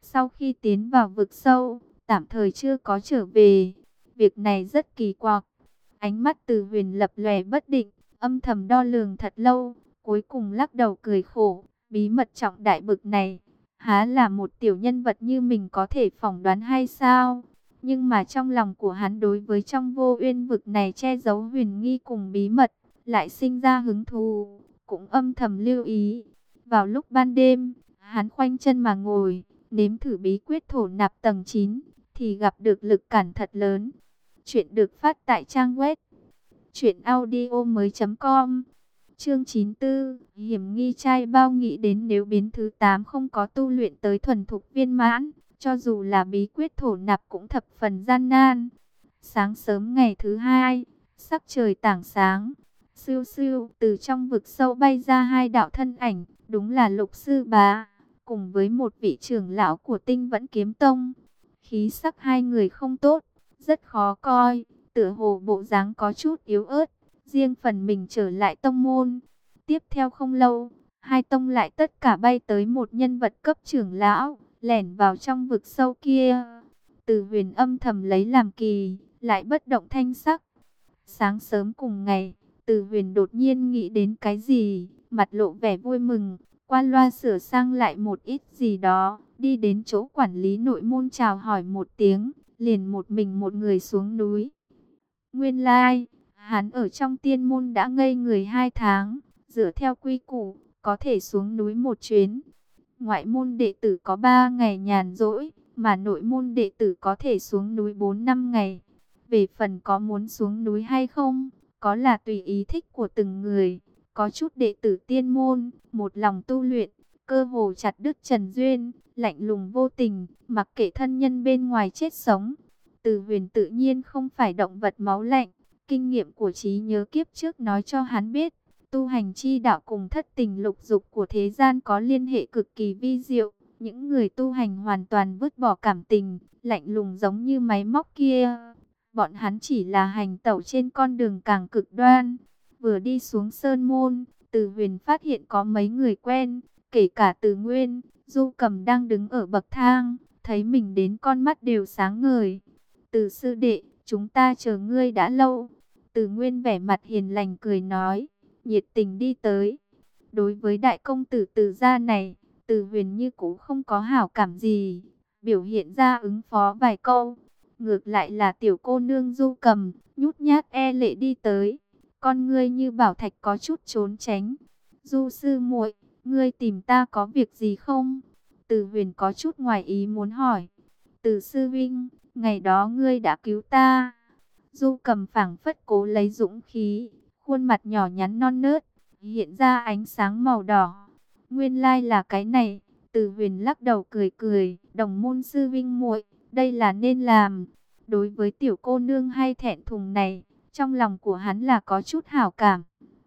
Sau khi tiến vào vực sâu, tạm thời chưa có trở về. Việc này rất kỳ quặc. Ánh mắt Từ Huyền lập lòe bất định, âm thầm đo lường thật lâu, cuối cùng lắc đầu cười khổ. Bí mật trọng đại bực này, há là một tiểu nhân vật như mình có thể phỏng đoán hay sao? Nhưng mà trong lòng của hắn đối với trong vô uyên vực này che giấu huyền nghi cùng bí mật, lại sinh ra hứng thú, cũng âm thầm lưu ý. Vào lúc ban đêm, hắn khoanh chân mà ngồi, nếm thử bí quyết thổ nạp tầng chín, thì gặp được lực cản thật lớn. Chuyện được phát tại trang web truyện audio mới chấm com. Chương chín mươi tư, hiểm nghi trai bao, nghĩ đến nếu biến thứ tám không có tu luyện tới thuần thục viên mãn, cho dù là bí quyết thổ nạp cũng thập phần gian nan. Sáng sớm ngày thứ hai, sắc trời tảng sáng, siêu siêu từ trong vực sâu bay ra hai đạo thân ảnh, đúng là Lục Sư Bá, cùng với một vị trưởng lão của Tinh Vẫn Kiếm Tông. Khí sắc hai người không tốt, rất khó coi, tựa hồ bộ dáng có chút yếu ớt, riêng phần mình trở lại tông môn. Tiếp theo không lâu, hai tông lại tất cả bay tới một nhân vật cấp trưởng lão, lẻn vào trong vực sâu kia. Từ Huyền âm thầm lấy làm kỳ, lại bất động thanh sắc. Sáng sớm cùng ngày, Từ Huyền đột nhiên nghĩ đến cái gì, mặt lộ vẻ vui mừng, qua loa sửa sang lại một ít gì đó, đi đến chỗ quản lý nội môn chào hỏi một tiếng, liền một mình một người xuống núi. Nguyên lai, hắn ở trong tiên môn đã ngây người hai tháng, dựa theo quy củ, có thể xuống núi một chuyến. Ngoại môn đệ tử có ba ngày nhàn rỗi, mà nội môn đệ tử có thể xuống núi bốn năm ngày. Về phần có muốn xuống núi hay không, có là tùy ý thích của từng người. Có chút đệ tử tiên môn, một lòng tu luyện, cơ hồ chặt đứt trần duyên, lạnh lùng vô tình, mặc kệ thân nhân bên ngoài chết sống. Từ Huyền tự nhiên không phải động vật máu lạnh, kinh nghiệm của trí nhớ kiếp trước nói cho hắn biết, tu hành chi đạo cùng thất tình lục dục của thế gian có liên hệ cực kỳ vi diệu. Những người tu hành hoàn toàn vứt bỏ cảm tình, lạnh lùng giống như máy móc kia. Bọn hắn chỉ là hành tẩu trên con đường càng cực đoan. Vừa đi xuống sơn môn, Từ Huyền phát hiện có mấy người quen, kể cả Từ Nguyên, Du Cầm đang đứng ở bậc thang, thấy mình đến con mắt đều sáng ngời. Từ sư đệ, chúng ta chờ ngươi đã lâu. Từ Nguyên vẻ mặt hiền lành cười nói, nhiệt tình đi tới. Đối với đại công tử Từ gia này, Từ Huyền như cũ không có hảo cảm gì, biểu hiện ra ứng phó vài câu. Ngược lại là tiểu cô nương Du Cầm, nhút nhát e lệ đi tới, con ngươi như bảo thạch có chút trốn tránh. Du sư muội, ngươi tìm ta có việc gì không? Từ Huyền có chút ngoài ý muốn hỏi. Từ sư huynh, ngày đó ngươi đã cứu ta. Du Cầm phảng phất cố lấy dũng khí, khuôn mặt nhỏ nhắn non nớt, hiện ra ánh sáng màu đỏ. Nguyên lai là cái này. Từ Huyền lắc đầu cười cười, đồng môn sư huynh muội, đây là nên làm. Đối với tiểu cô nương hay thẹn thùng này, trong lòng của hắn là có chút hảo cảm.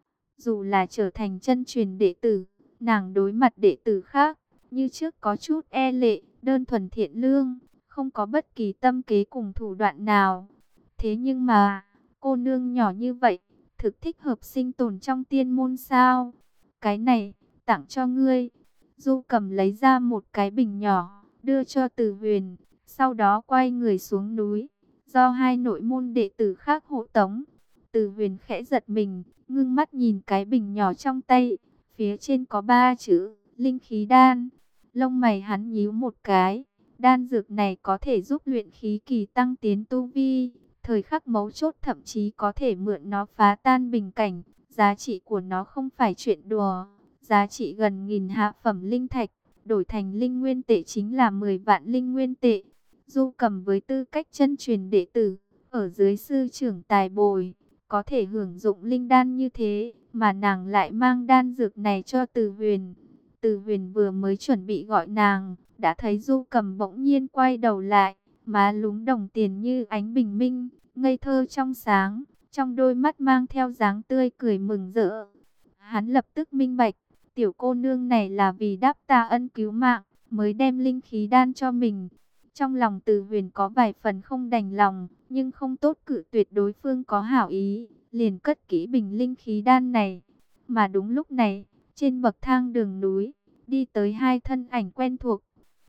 Dù là trở thành chân truyền đệ tử, nàng đối mặt đệ tử khác, như trước có chút e lệ, đơn thuần thiện lương, không có bất kỳ tâm kế cùng thủ đoạn nào. Thế nhưng mà, cô nương nhỏ như vậy, thực thích hợp sinh tồn trong tiên môn sao? Cái này, tặng cho ngươi. Du Cầm lấy ra một cái bình nhỏ, đưa cho Từ Huyền, sau đó quay người xuống núi, do hai nội môn đệ tử khác hộ tống. Từ Huyền khẽ giật mình, ngưng mắt nhìn cái bình nhỏ trong tay, phía trên có ba chữ, linh khí đan. Lông mày hắn nhíu một cái, đan dược này có thể giúp luyện khí kỳ tăng tiến tu vi, thời khắc mấu chốt thậm chí có thể mượn nó phá tan bình cảnh, giá trị của nó không phải chuyện đùa. Giá trị gần nghìn hạ phẩm linh thạch, đổi thành linh nguyên tệ chính là mười vạn linh nguyên tệ. Du Cầm với tư cách chân truyền đệ tử, ở dưới sư trưởng tài bồi, có thể hưởng dụng linh đan như thế, mà nàng lại mang đan dược này cho Từ Huyền. Từ Huyền vừa mới chuẩn bị gọi nàng, đã thấy Du Cầm bỗng nhiên quay đầu lại, má lúm đồng tiền như ánh bình minh, ngây thơ trong sáng, trong đôi mắt mang theo dáng tươi cười mừng rỡ. Hắn lập tức minh bạch, tiểu cô nương này là vì đáp ta ân cứu mạng, mới đem linh khí đan cho mình. Trong lòng Từ Huyền có vài phần không đành lòng, nhưng không tốt cự tuyệt đối phương có hảo ý, liền cất kỹ bình linh khí đan này. Mà đúng lúc này, trên bậc thang đường núi, đi tới hai thân ảnh quen thuộc.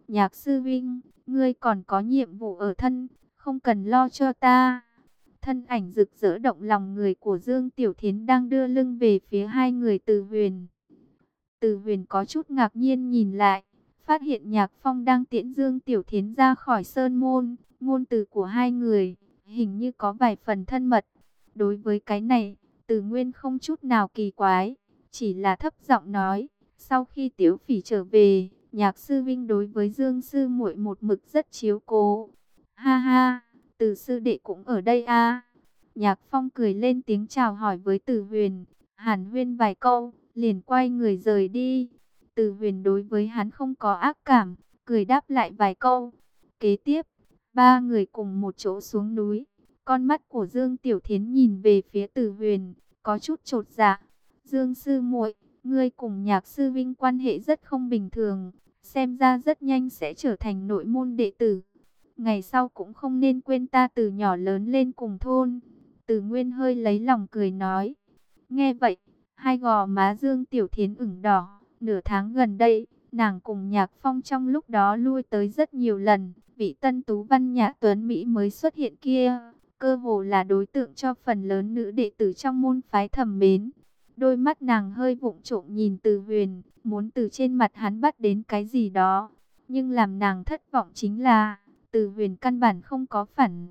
Nhạc sư vinh, ngươi còn có nhiệm vụ ở thân, không cần lo cho ta. Thân ảnh rực rỡ động lòng người của Dương Tiểu Thiến đang đưa lưng về phía hai người Từ Huyền. Từ Huyền có chút ngạc nhiên nhìn lại, phát hiện Nhạc Phong đang tiễn Dương Tiểu Thiến ra khỏi sơn môn. Ngôn từ của hai người hình như có vài phần thân mật. Đối với cái này, Từ Nguyên không chút nào kỳ quái, chỉ là thấp giọng nói, sau khi Tiếu Phỉ trở về, Nhạc sư vinh đối với Dương sư muội một mực rất chiếu cố. Ha ha, Từ sư đệ cũng ở đây à? Nhạc Phong cười lên tiếng chào hỏi với Từ Huyền, hàn huyên vài câu, liền quay người rời đi. Từ Huyền đối với hắn không có ác cảm, cười đáp lại vài câu. Kế tiếp, ba người cùng một chỗ xuống núi. Con mắt của Dương Tiểu Thiến nhìn về phía Từ Huyền, có chút chột dạ. Dương sư muội, ngươi cùng Nhạc sư vinh quan hệ rất không bình thường, xem ra rất nhanh sẽ trở thành nội môn đệ tử. Ngày sau cũng không nên quên ta từ nhỏ lớn lên cùng thôn. Từ Nguyên hơi lấy lòng cười nói. Nghe vậy, hai gò má Dương Tiểu Thiến ửng đỏ. Nửa tháng gần đây, nàng cùng Nhạc Phong trong lúc đó lui tới rất nhiều lần. Vị tân tú văn nhã tuấn Mỹ mới xuất hiện kia, cơ hồ là đối tượng cho phần lớn nữ đệ tử trong môn phái thầm mến. Đôi mắt nàng hơi vụng trộm nhìn Từ Huyền, muốn từ trên mặt hắn bắt đến cái gì đó. Nhưng làm nàng thất vọng chính là, Từ Huyền căn bản không có phản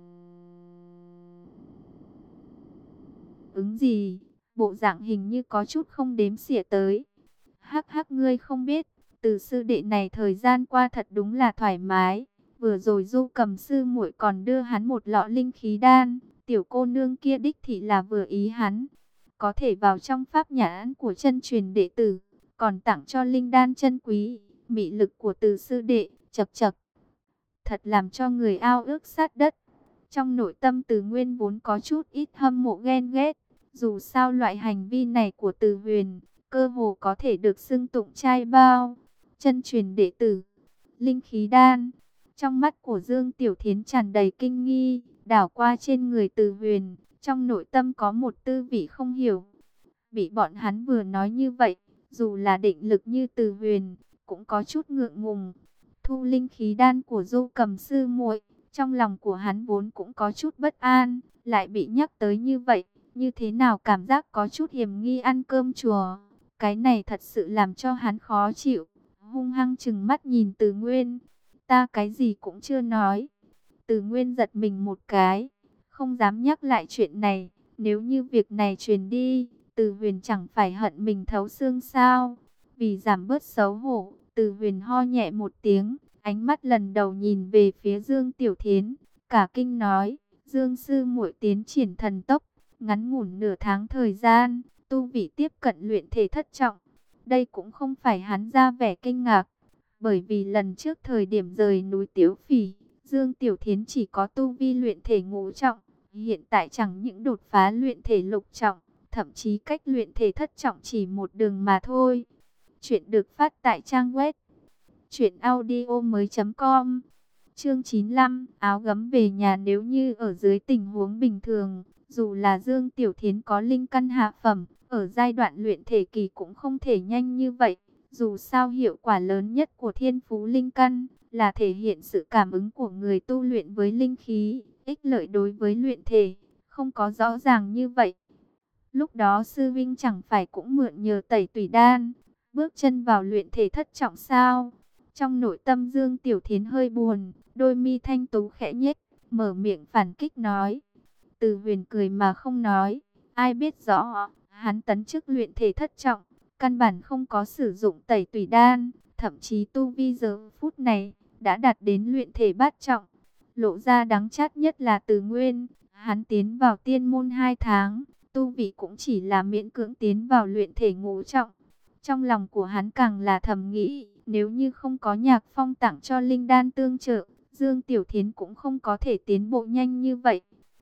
ứng gì, bộ dạng hình như có chút không đếm xỉa tới. Hắc hắc, ngươi không biết, Từ sư đệ này thời gian qua thật đúng là thoải mái. Vừa rồi Du Cầm sư muội còn đưa hắn một lọ linh khí đan, tiểu cô nương kia đích thị là vừa ý hắn. Có thể vào trong pháp nhãn của chân truyền đệ tử, còn tặng cho linh đan chân quý. Mị lực của Từ sư đệ, chậc chậc, thật làm cho người ao ước sát đất. Trong nội tâm Từ Nguyên vốn có chút ít hâm mộ ghen ghét. Dù sao loại hành vi này của Từ Huyền, cơ hồ có thể được xưng tụng trai bao. Chân truyền đệ tử, linh khí đan. Trong mắt của Dương Tiểu Thiến tràn đầy kinh nghi, đảo qua trên người Từ Huyền, trong nội tâm có một tư vị không hiểu. Bị bọn hắn vừa nói như vậy, dù là định lực như Từ Huyền, cũng có chút ngượng ngùng. Thu linh khí đan của Du Cầm sư muội, trong lòng của hắn vốn cũng có chút bất an, lại bị nhắc tới như vậy, như thế nào cảm giác có chút hiểm nghi ăn cơm chùa. Cái này thật sự làm cho hắn khó chịu, hung hăng trừng mắt nhìn Từ Nguyên. Ta cái gì cũng chưa nói. Từ Nguyên giật mình một cái, không dám nhắc lại chuyện này. Nếu như việc này truyền đi, Từ Huyền chẳng phải hận mình thấu xương sao? Vì giảm bớt xấu hổ, Từ Huyền ho nhẹ một tiếng, ánh mắt lần đầu nhìn về phía Dương Tiểu Thiến, cả kinh nói: Dương sư muội tiến triển thần tốc, ngắn ngủn nửa tháng thời gian, tu vị tiếp cận luyện thể thất trọng. Đây cũng không phải hắn ra vẻ kinh ngạc, bởi vì lần trước thời điểm rời núi Tiếu Phỉ, Dương Tiểu Thiến chỉ có tu vi luyện thể ngũ trọng, hiện tại chẳng những đột phá luyện thể lục trọng, thậm chí cách luyện thể thất trọng chỉ một đường mà thôi. Chuyện được phát tại trang web truyện audio mới chấm com. Chương chín mươi lăm, áo gấm về nhà. Nếu như ở dưới tình huống bình thường, dù là Dương Tiểu Thiến có linh căn hạ phẩm, ở giai đoạn luyện thể kỳ cũng không thể nhanh như vậy. Dù sao hiệu quả lớn nhất của thiên phú linh căn là thể hiện sự cảm ứng của người tu luyện với linh khí, ích lợi đối với luyện thể, không có rõ ràng như vậy. Lúc đó sư vinh chẳng phải cũng mượn nhờ tẩy tùy đan, bước chân vào luyện thể thất trọng sao? Trong nội tâm Dương Tiểu Thiến hơi buồn, đôi mi thanh tú khẽ nhếch, mở miệng phản kích nói. Từ Huyền cười mà không nói, ai biết rõ, hắn tấn chức luyện thể thất trọng, căn bản không có sử dụng tẩy tùy đan, thậm chí tu vi giờ phút này đã đạt đến luyện thể bát trọng. Lộ ra đắng chát nhất là Từ Nguyên, hắn tiến vào tiên môn hai tháng, tu vị cũng chỉ là miễn cưỡng tiến vào luyện thể ngũ trọng. Trong lòng của hắn càng là thầm nghĩ, nếu như không có Nhạc Phong tặng cho linh đan tương trợ, Dương Tiểu Thiến cũng không có thể tiến bộ nhanh như vậy.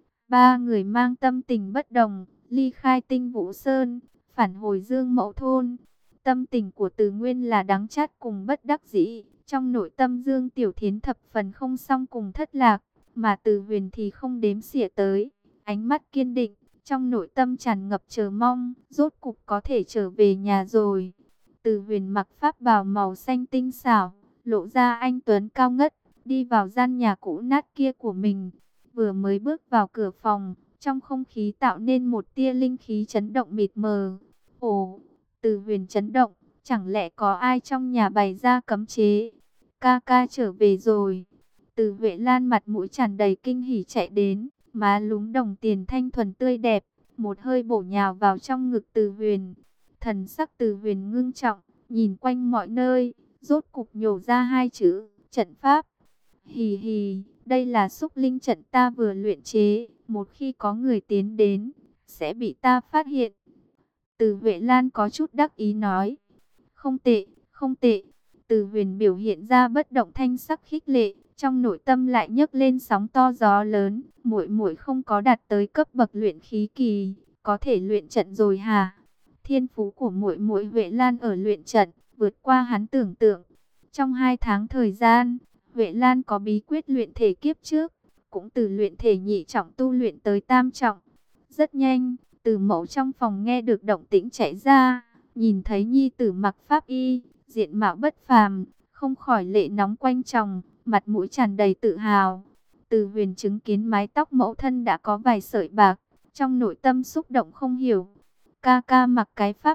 Ba người mang tâm tình bất đồng, ly khai Tinh Vũ Sơn, phản hồi Dương Mẫu Thôn. Tâm tình của Từ Nguyên là đắng chát cùng bất đắc dĩ. Trong nội tâm Dương Tiểu Thiến thập phần không xong cùng thất lạc, mà Từ Huyền thì không đếm xỉa tới. Ánh mắt kiên định, trong nội tâm tràn ngập chờ mong, rốt cục có thể trở về nhà rồi. Từ Huyền mặc pháp bào màu xanh tinh xảo, lộ ra anh tuấn cao ngất, đi vào gian nhà cũ nát kia của mình. Vừa mới bước vào cửa phòng, trong không khí tạo nên một tia linh khí chấn động mịt mờ. Ồ, Từ Huyền chấn động, chẳng lẽ có ai trong nhà bày ra cấm chế? Ca ca trở về rồi. Từ Huệ Lan mặt mũi tràn đầy kinh hỉ chạy đến, má lúm đồng tiền thanh thuần tươi đẹp, một hơi bổ nhào vào trong ngực Từ Huyền. Thần sắc Từ Huyền ngưng trọng, nhìn quanh mọi nơi, rốt cục nhổ ra hai chữ, trận pháp. Hì hì, đây là xúc linh trận ta vừa luyện chế, một khi có người tiến đến, sẽ bị ta phát hiện. Từ Huệ Lan có chút đắc ý nói, không tệ, không tệ. Từ Huyền biểu hiện ra bất động thanh sắc khích lệ, trong nội tâm lại nhấc lên sóng to gió lớn. Muội muội không có đạt tới cấp bậc luyện khí kỳ, có thể luyện trận rồi hả? Thiên phú của muội muội Huệ Lan ở luyện trận vượt qua hắn tưởng tượng. Trong hai tháng thời gian, Huệ Lan có bí quyết luyện thể kiếp trước, cũng từ luyện thể nhị trọng tu luyện tới tam trọng. Rất nhanh, Từ Mẫu trong phòng nghe được động tĩnh chạy ra, nhìn thấy nhi tử mặc pháp y, diện mạo bất phàm, không khỏi lệ nóng quanh tròng, mặt mũi tràn đầy tự hào. Từ Huyền chứng kiến mái tóc mẫu thân đã có vài sợi bạc, trong nội tâm xúc động không hiểu. Ca ca mặc cái pháp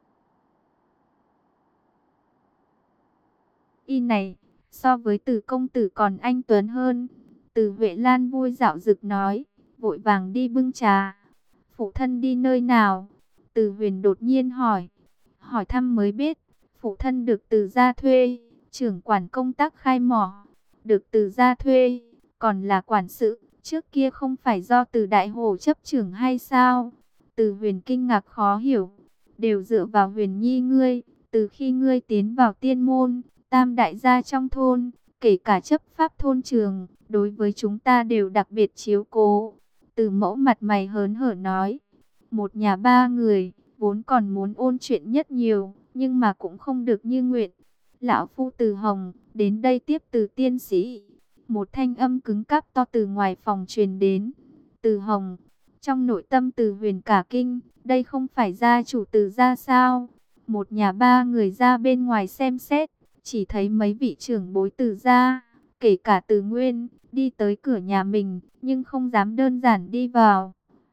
y này, so với Từ công tử còn anh tuấn hơn. Từ Huệ Lan vui dạo dực nói, vội vàng đi bưng trà. Phụ thân đi nơi nào? Từ Huyền đột nhiên hỏi. Hỏi thăm mới biết, phụ thân được Từ gia thuê, trưởng quản công tác khai mỏ. Được Từ gia thuê, còn là quản sự, trước kia không phải do Từ đại hồ chấp trưởng hay sao? Từ Huyền kinh ngạc khó hiểu. Đều dựa vào Huyền nhi ngươi, từ khi ngươi tiến vào tiên môn, tam đại gia trong thôn, kể cả chấp pháp thôn trường, đối với chúng ta đều đặc biệt chiếu cố. Từ Mẫu mặt mày hớn hở nói, một nhà ba người, vốn còn muốn ôn chuyện nhất nhiều, nhưng mà cũng không được như nguyện. Lão phu Từ Hồng, đến đây tiếp Từ tiên sĩ. Một thanh âm cứng cáp to từ ngoài phòng truyền đến. Từ Hồng, trong nội tâm Từ Huyền cả kinh, đây không phải gia chủ Từ gia sao? Một nhà ba người ra bên ngoài xem xét, chỉ thấy mấy vị trưởng bối Từ gia, kể cả Từ Nguyên, đi tới cửa nhà mình, nhưng không dám đơn giản đi vào.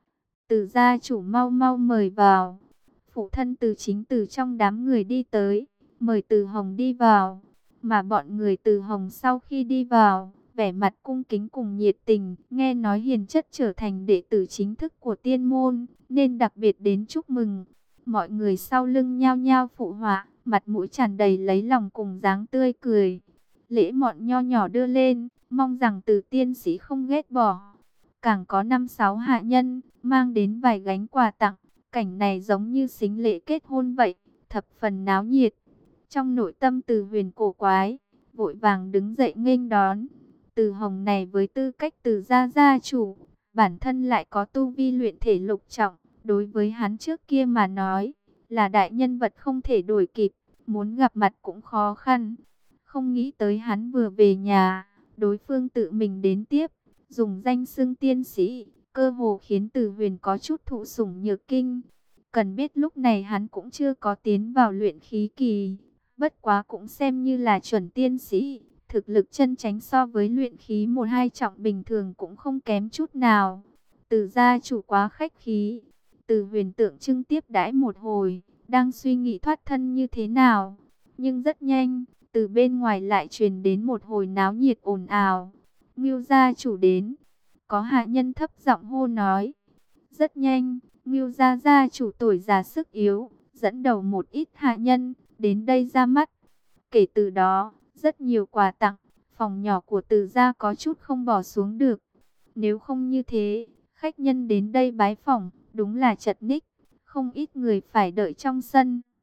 Từ gia chủ mau mau mời vào. Phụ thân Từ chính từ trong đám người đi tới, mời Từ Hồng đi vào. Mà bọn người Từ Hồng sau khi đi vào, vẻ mặt cung kính cùng nhiệt tình, nghe nói hiền chất trở thành đệ tử chính thức của tiên môn, nên đặc biệt đến chúc mừng. Mọi người sau lưng nhao nhao phụ họa, mặt mũi tràn đầy lấy lòng cùng dáng tươi cười. Lễ mọn nho nhỏ đưa lên, mong rằng Từ tiên sĩ không ghét bỏ. Càng có năm sáu hạ nhân, mang đến vài gánh quà tặng. Cảnh này giống như sính lễ kết hôn vậy, thập phần náo nhiệt. Trong nội tâm Từ Huyền cổ quái, vội vàng đứng dậy nghênh đón. Từ Hồng này với tư cách Từ gia gia chủ, bản thân lại có tu vi luyện thể lục trọng. Đối với hắn trước kia mà nói, là đại nhân vật không thể đuổi kịp, muốn gặp mặt cũng khó khăn. Không nghĩ tới hắn vừa về nhà, đối phương tự mình đến tiếp, dùng danh xưng tiên sĩ, cơ hồ khiến Từ Huyền có chút thụ sủng nhược kinh. Cần biết lúc này hắn cũng chưa có tiến vào luyện khí kỳ, bất quá cũng xem như là chuẩn tiên sĩ, thực lực chân chánh so với luyện khí một hai trọng bình thường cũng không kém chút nào. Từ gia chủ quá khách khí. Từ Huyền tượng trưng tiếp đãi một hồi, đang suy nghĩ thoát thân như thế nào, nhưng rất nhanh, từ bên ngoài lại truyền đến một hồi náo nhiệt ồn ào. Ngưu gia chủ đến. Có hạ nhân thấp giọng hô nói. Rất nhanh, Ngưu gia gia chủ tuổi già sức yếu, dẫn đầu một ít hạ nhân, đến đây ra mắt. Kể từ đó, rất nhiều quà tặng, phòng nhỏ của Từ gia có chút không bỏ xuống được. Nếu không như thế, khách nhân đến đây bái phỏng, đúng là chật ních, không ít người phải đợi trong sân.